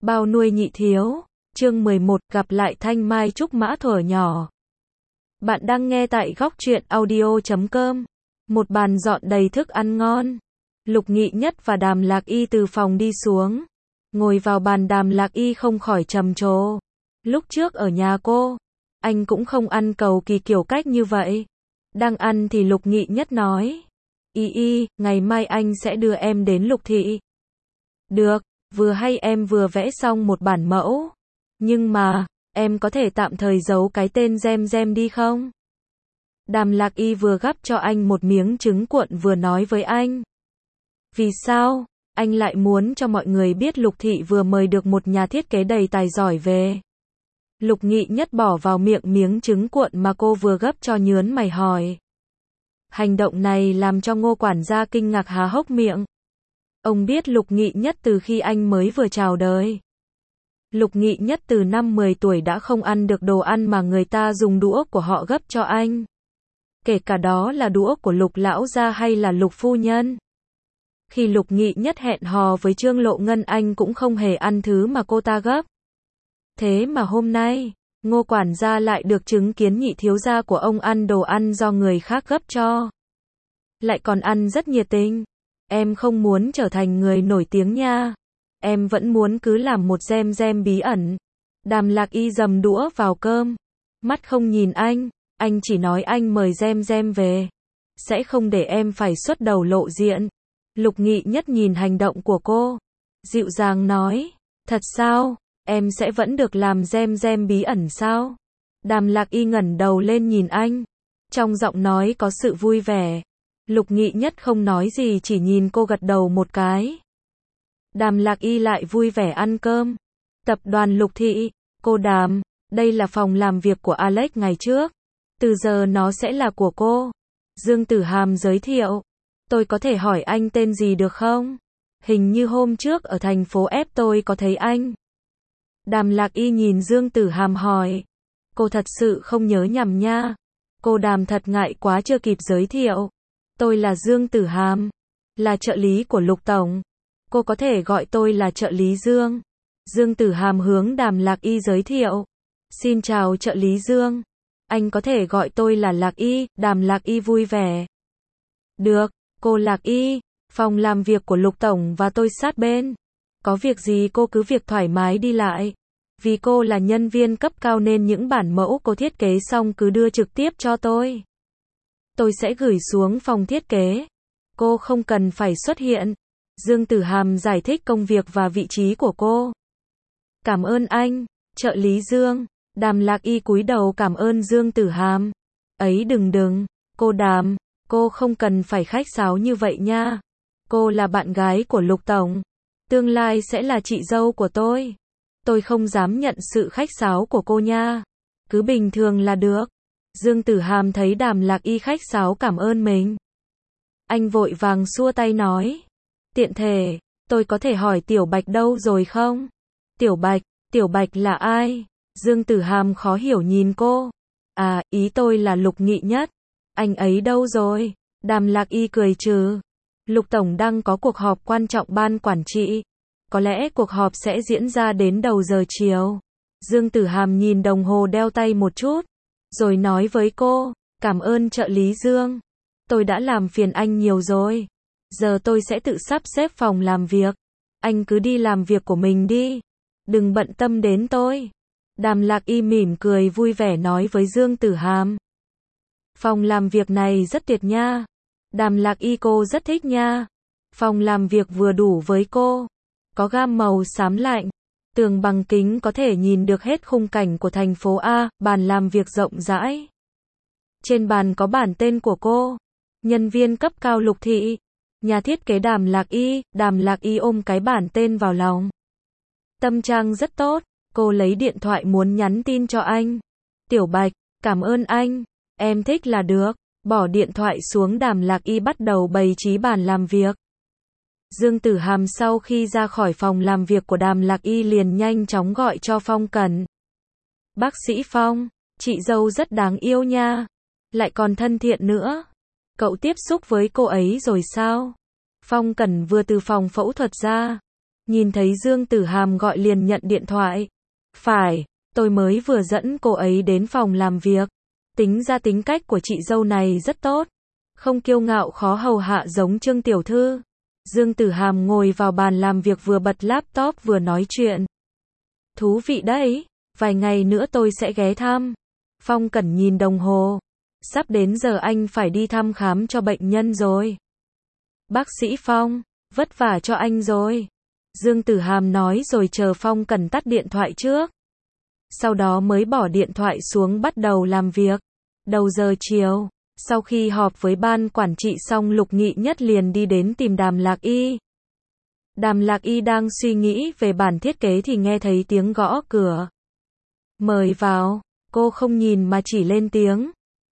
Bao nuôi nhị thiếu, chương 11, gặp lại Thanh Mai Trúc Mã thuở nhỏ. Bạn đang nghe tại góc truyện audio.com. Một bàn dọn đầy thức ăn ngon. Lục Nghị Nhất và Đàm Lạc Y từ phòng đi xuống. Ngồi vào bàn, Đàm Lạc Y không khỏi trầm trồ. Lúc trước ở nhà cô, anh cũng không ăn cầu kỳ kiểu cách như vậy. Đang ăn thì Lục Nghị Nhất nói. Ngày mai anh sẽ đưa em đến Lục Thị. Được, vừa hay em vừa vẽ xong một bản mẫu. Nhưng mà, em có thể tạm thời giấu cái tên Gem Gem đi không? Đàm Lạc Y vừa gắp cho anh một miếng trứng cuộn vừa nói với anh. Vì sao, anh lại muốn cho mọi người biết Lục Thị vừa mời được một nhà thiết kế đầy tài giỏi về? Lục Nghị Nhất bỏ vào miệng miếng trứng cuộn mà cô vừa gấp cho, nhớn mày hỏi. Hành động này làm cho Ngô quản gia kinh ngạc há hốc miệng. Ông biết Lục Nghị Nhất từ khi anh mới vừa chào đời. Lục Nghị Nhất từ năm 10 tuổi đã không ăn được đồ ăn mà người ta dùng đũa của họ gấp cho anh. Kể cả đó là đũa của Lục lão gia hay là Lục phu nhân. Khi Lục Nghị Nhất hẹn hò với Trương Lộ Ngân, anh cũng không hề ăn thứ mà cô ta gấp. Thế mà hôm nay, Ngô quản gia lại được chứng kiến nhị thiếu gia của ông ăn đồ ăn do người khác gấp cho. Lại còn ăn rất nhiệt tình. Em không muốn trở thành người nổi tiếng nha. Em vẫn muốn cứ làm một Gem Gem bí ẩn. Đàm Lạc Y dầm đũa vào cơm. Mắt không nhìn anh chỉ nói anh mời Gem Gem về. Sẽ không để em phải xuất đầu lộ diện. Lục Nghị Nhất nhìn hành động của cô. Dịu dàng nói. Thật sao, em sẽ vẫn được làm Gem Gem bí ẩn sao? Đàm Lạc Y ngẩng đầu lên nhìn anh. Trong giọng nói có sự vui vẻ. Lục Nghị Nhất không nói gì, chỉ nhìn cô gật đầu một cái. Đàm Lạc Y lại vui vẻ ăn cơm. Tập đoàn Lục Thị, cô Đàm, đây là phòng làm việc của Alex ngày trước. Từ giờ nó sẽ là của cô. Dương Tử Hàm giới thiệu. Tôi có thể hỏi anh tên gì được không? Hình như hôm trước ở thành phố F tôi có thấy anh. Đàm Lạc Y nhìn Dương Tử Hàm hỏi. Cô thật sự không nhớ nhầm nha. Cô Đàm thật ngại quá chưa kịp giới thiệu. Tôi là Dương Tử Hàm, là trợ lý của Lục Tổng. Cô có thể gọi tôi là trợ lý Dương. Dương Tử Hàm hướng Đàm Lạc Y giới thiệu. Xin chào trợ lý Dương. Anh có thể gọi tôi là Lạc Y. Đàm Lạc Y vui vẻ. Được, cô Lạc Y. Phòng làm việc của Lục Tổng và tôi sát bên. Có việc gì cô cứ việc thoải mái đi lại. Vì cô là nhân viên cấp cao nên những bản mẫu cô thiết kế xong cứ đưa trực tiếp cho tôi. Tôi sẽ gửi xuống phòng thiết kế. Cô không cần phải xuất hiện. Dương Tử Hàm giải thích công việc và vị trí của cô. Cảm ơn anh, trợ lý Dương. Đàm Lạc Y cúi đầu cảm ơn Dương Tử Hàm. Ấy đừng, cô Đàm, cô không cần phải khách sáo như vậy nha. Cô là bạn gái của Lục Tổng. Tương lai sẽ là chị dâu của tôi. Tôi không dám nhận sự khách sáo của cô nha. Cứ bình thường là được. Dương Tử Hàm thấy Đàm Lạc Y khách sáo cảm ơn mình. Anh vội vàng xua tay nói. Tiện thể, tôi có thể hỏi Tiểu Bạch đâu rồi không? Tiểu Bạch là ai? Dương Tử Hàm khó hiểu nhìn cô. À, ý tôi là Lục Nghị Nhất. Anh ấy đâu rồi? Đàm Lạc Y cười trừ. Lục Tổng đang có cuộc họp quan trọng ban quản trị. Có lẽ cuộc họp sẽ diễn ra đến đầu giờ chiều. Dương Tử Hàm nhìn đồng hồ đeo tay một chút. Rồi nói với cô, cảm ơn trợ lý Dương. Tôi đã làm phiền anh nhiều rồi. Giờ tôi sẽ tự sắp xếp phòng làm việc. Anh cứ đi làm việc của mình đi. Đừng bận tâm đến tôi. Đàm Lạc Y mỉm cười vui vẻ nói với Dương Tử Hàm. Phòng làm việc này rất tuyệt nha. Đàm Lạc Y cô rất thích nha. Phòng làm việc vừa đủ với cô. Có gam màu xám lạnh. Tường bằng kính có thể nhìn được hết khung cảnh của thành phố A, bàn làm việc rộng rãi. Trên bàn có bản tên của cô. Nhân viên cấp cao Lục Thị. Nhà thiết kế Đàm Lạc Y ôm cái bản tên vào lòng. Tâm trạng rất tốt, cô lấy điện thoại muốn nhắn tin cho anh. Tiểu Bạch, cảm ơn anh, em thích là được. Bỏ điện thoại xuống, Đàm Lạc Y bắt đầu bày trí bàn làm việc. Dương Tử Hàm sau khi ra khỏi phòng làm việc của Đàm Lạc Y liền nhanh chóng gọi cho Phong Cẩn. Bác sĩ Phong, chị dâu rất đáng yêu nha. Lại còn thân thiện nữa. Cậu tiếp xúc với cô ấy rồi sao? Phong Cẩn vừa từ phòng phẫu thuật ra. Nhìn thấy Dương Tử Hàm gọi liền nhận điện thoại. Phải, tôi mới vừa dẫn cô ấy đến phòng làm việc. Tính ra tính cách của chị dâu này rất tốt. Không kiêu ngạo khó hầu hạ giống Trương tiểu thư. Dương Tử Hàm ngồi vào bàn làm việc vừa bật laptop vừa nói chuyện. Thú vị đấy, vài ngày nữa tôi sẽ ghé thăm. Phong Cẩn nhìn đồng hồ. Sắp đến giờ anh phải đi thăm khám cho bệnh nhân rồi. Bác sĩ Phong, vất vả cho anh rồi. Dương Tử Hàm nói rồi chờ Phong Cẩn tắt điện thoại trước. Sau đó mới bỏ điện thoại xuống bắt đầu làm việc. Đầu giờ chiều, sau khi họp với ban quản trị xong Lục Nghị Nhất liền đi đến tìm Đàm Lạc Y. Đàm Lạc Y đang suy nghĩ về bản thiết kế thì nghe thấy tiếng gõ cửa. Mời vào, cô không nhìn mà chỉ lên tiếng.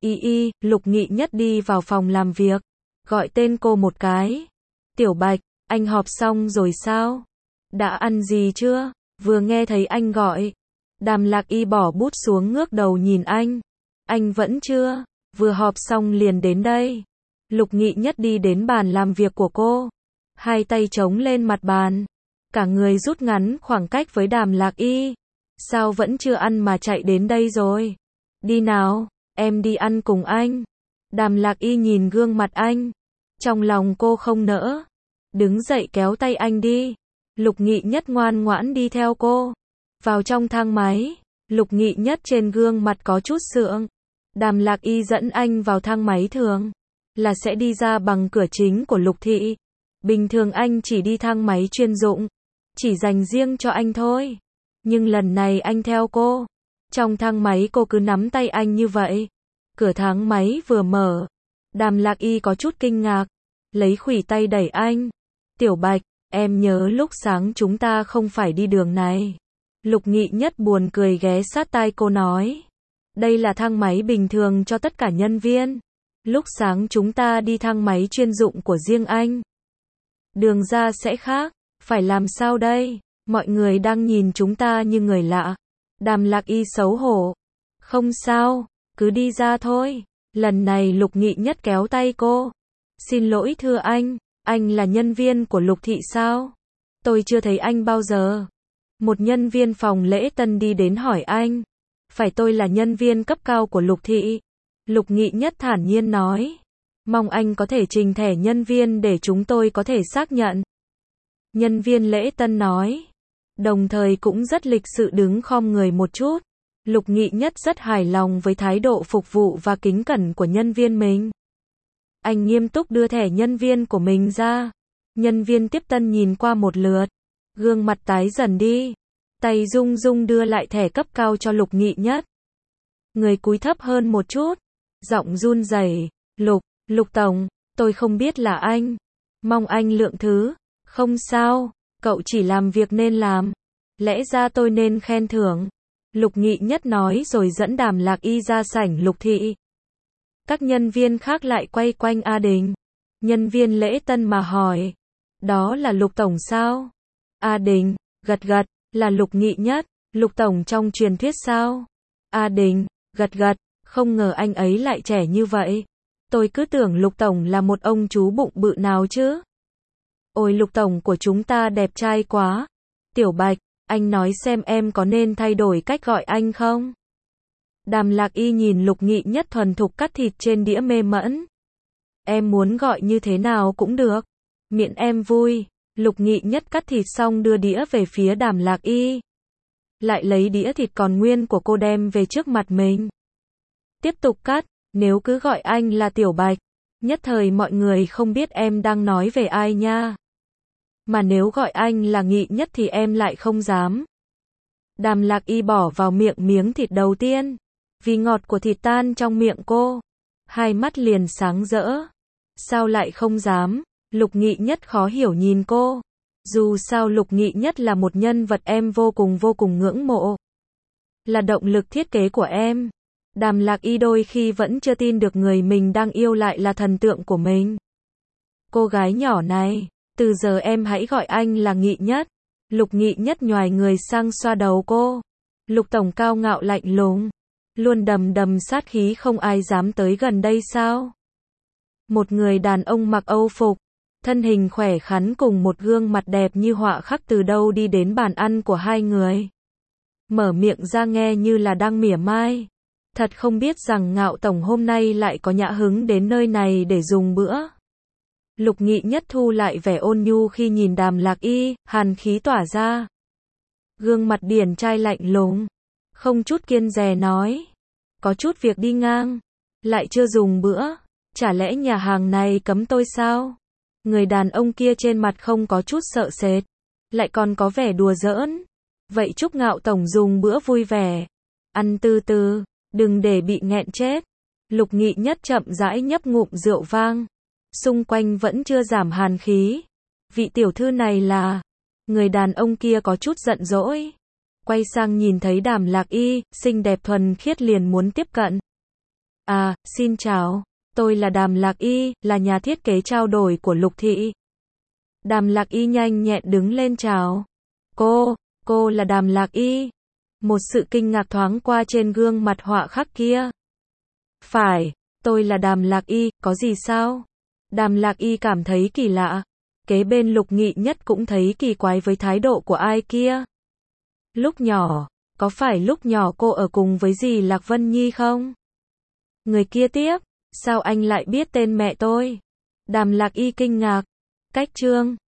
Y, Lục Nghị Nhất đi vào phòng làm việc, gọi tên cô một cái. Tiểu Bạch, anh họp xong rồi sao? Đã ăn gì chưa? Vừa nghe thấy anh gọi. Đàm Lạc Y bỏ bút xuống ngước đầu nhìn anh. Anh vẫn chưa, vừa họp xong liền đến đây. Lục Nghị Nhất đi đến bàn làm việc của cô. Hai tay chống lên mặt bàn. Cả người rút ngắn khoảng cách với Đàm Lạc Y. Sao vẫn chưa ăn mà chạy đến đây rồi? Đi nào, em đi ăn cùng anh. Đàm Lạc Y nhìn gương mặt anh. Trong lòng cô không nỡ. Đứng dậy kéo tay anh đi. Lục Nghị Nhất ngoan ngoãn đi theo cô. Vào trong thang máy. Lục Nghị Nhất trên gương mặt có chút sượng. Đàm Lạc Y dẫn anh vào thang máy thường. Là sẽ đi ra bằng cửa chính của Lục thị. Bình thường anh chỉ đi thang máy chuyên dụng. Chỉ dành riêng cho anh thôi. Nhưng lần này anh theo cô. Trong thang máy cô cứ nắm tay anh như vậy. Cửa thang máy vừa mở. Đàm Lạc Y có chút kinh ngạc. Lấy khuỷu tay đẩy anh. Tiểu Bạch, em nhớ lúc sáng chúng ta không phải đi đường này. Lục Nghị Nhất buồn cười ghé sát tai cô nói. Đây là thang máy bình thường cho tất cả nhân viên. Lúc sáng chúng ta đi thang máy chuyên dụng của riêng anh. Đường ra sẽ khác. Phải làm sao đây? Mọi người đang nhìn chúng ta như người lạ. Đàm Lạc Y xấu hổ. Không sao, cứ đi ra thôi. Lần này Lục Nghị Nhất kéo tay cô. Xin lỗi thưa anh là nhân viên của Lục thị sao? Tôi chưa thấy anh bao giờ. Một nhân viên phòng lễ tân đi đến hỏi anh. Phải, tôi là nhân viên cấp cao của Lục thị. Lục Nghị Nhất thản nhiên nói. Mong anh có thể trình thẻ nhân viên để chúng tôi có thể xác nhận. Nhân viên lễ tân nói. Đồng thời cũng rất lịch sự đứng khom người một chút. Lục Nghị Nhất rất hài lòng với thái độ phục vụ và kính cẩn của nhân viên mình. Anh nghiêm túc đưa thẻ nhân viên của mình ra. Nhân viên tiếp tân nhìn qua một lượt. Gương mặt tái dần đi. Tay rung rung đưa lại thẻ cấp cao cho Lục Nghị Nhất. Người cúi thấp hơn một chút. Giọng run rẩy. Lục tổng, tôi không biết là anh. Mong anh lượng thứ. Không sao, cậu chỉ làm việc nên làm. Lẽ ra tôi nên khen thưởng. Lục Nghị Nhất nói rồi dẫn Đàm Lạc Y ra sảnh Lục thị. Các nhân viên khác lại quay quanh A Đình. Nhân viên lễ tân mà hỏi. Đó là Lục tổng sao? A Đình, gật gật, là Lục Nghị Nhất. Lục tổng trong truyền thuyết sao? A Đình, gật gật, không ngờ anh ấy lại trẻ như vậy. Tôi cứ tưởng Lục tổng là một ông chú bụng bự nào chứ. Ôi Lục tổng của chúng ta đẹp trai quá. Tiểu Bạch, anh nói xem em có nên thay đổi cách gọi anh không? Đàm Lạc Y nhìn Lục Nghị Nhất thuần thục cắt thịt trên đĩa mê mẩn. Em muốn gọi như thế nào cũng được. Miễn em vui. Lục Nghị Nhất cắt thịt xong đưa đĩa về phía Đàm Lạc Y. Lại lấy đĩa thịt còn nguyên của cô đem về trước mặt mình. Tiếp tục cắt, nếu cứ gọi anh là Tiểu Bạch, nhất thời mọi người không biết em đang nói về ai nha. Mà nếu gọi anh là Nghị Nhất thì em lại không dám. Đàm Lạc Y bỏ vào miệng miếng thịt đầu tiên. Vì ngọt của thịt tan trong miệng cô. Hai mắt liền sáng rỡ. Sao lại không dám? Lục Nghị Nhất khó hiểu nhìn cô. Dù sao Lục Nghị Nhất là một nhân vật em vô cùng ngưỡng mộ. Là động lực thiết kế của em. Đàm Lạc Y đôi khi vẫn chưa tin được người mình đang yêu lại là thần tượng của mình. Cô gái nhỏ này, từ giờ em hãy gọi anh là Nghị Nhất. Lục Nghị Nhất nhoài người sang xoa đầu cô. Lục tổng cao ngạo lạnh lùng. Luôn đầm sát khí không ai dám tới gần đây sao? Một người đàn ông mặc Âu phục. Thân hình khỏe khoắn cùng một gương mặt đẹp như họa khắc từ đâu đi đến bàn ăn của hai người. Mở miệng ra nghe như là đang mỉa mai. Thật không biết rằng Ngạo Tổng hôm nay lại có nhã hứng đến nơi này để dùng bữa. Lục Nghị Nhất thu lại vẻ ôn nhu khi nhìn Đàm Lạc Y, hàn khí tỏa ra. Gương mặt điển trai lạnh lùng, không chút kiêng dè nói. Có chút việc đi ngang, lại chưa dùng bữa. Chả lẽ nhà hàng này cấm tôi sao? Người đàn ông kia trên mặt không có chút sợ sệt, lại còn có vẻ đùa giỡn. Vậy chúc Ngạo Tổng dùng bữa vui vẻ. Ăn từ từ, đừng để bị nghẹn chết. Lục Nghị Nhất chậm rãi nhấp ngụm rượu vang. Xung quanh vẫn chưa giảm hàn khí. Vị tiểu thư này là... Người đàn ông kia có chút giận dỗi. Quay sang nhìn thấy Đàm Lạc Y, xinh đẹp thuần khiết liền muốn tiếp cận. À, xin chào. Tôi là Đàm Lạc Y, là nhà thiết kế trao đổi của Lục Thị. Đàm Lạc Y nhanh nhẹn đứng lên chào. Cô là Đàm Lạc Y. Một sự kinh ngạc thoáng qua trên gương mặt họa khắc kia. Phải, tôi là Đàm Lạc Y, có gì sao? Đàm Lạc Y cảm thấy kỳ lạ. Kế bên Lục Nghị Nhất cũng thấy kỳ quái với thái độ của ai kia. Lúc nhỏ, có phải lúc nhỏ cô ở cùng với dì Lạc Vân Nhi không? Người kia tiếp, sao anh lại biết tên mẹ tôi? Đàm Lạc Y kinh ngạc. Cách chương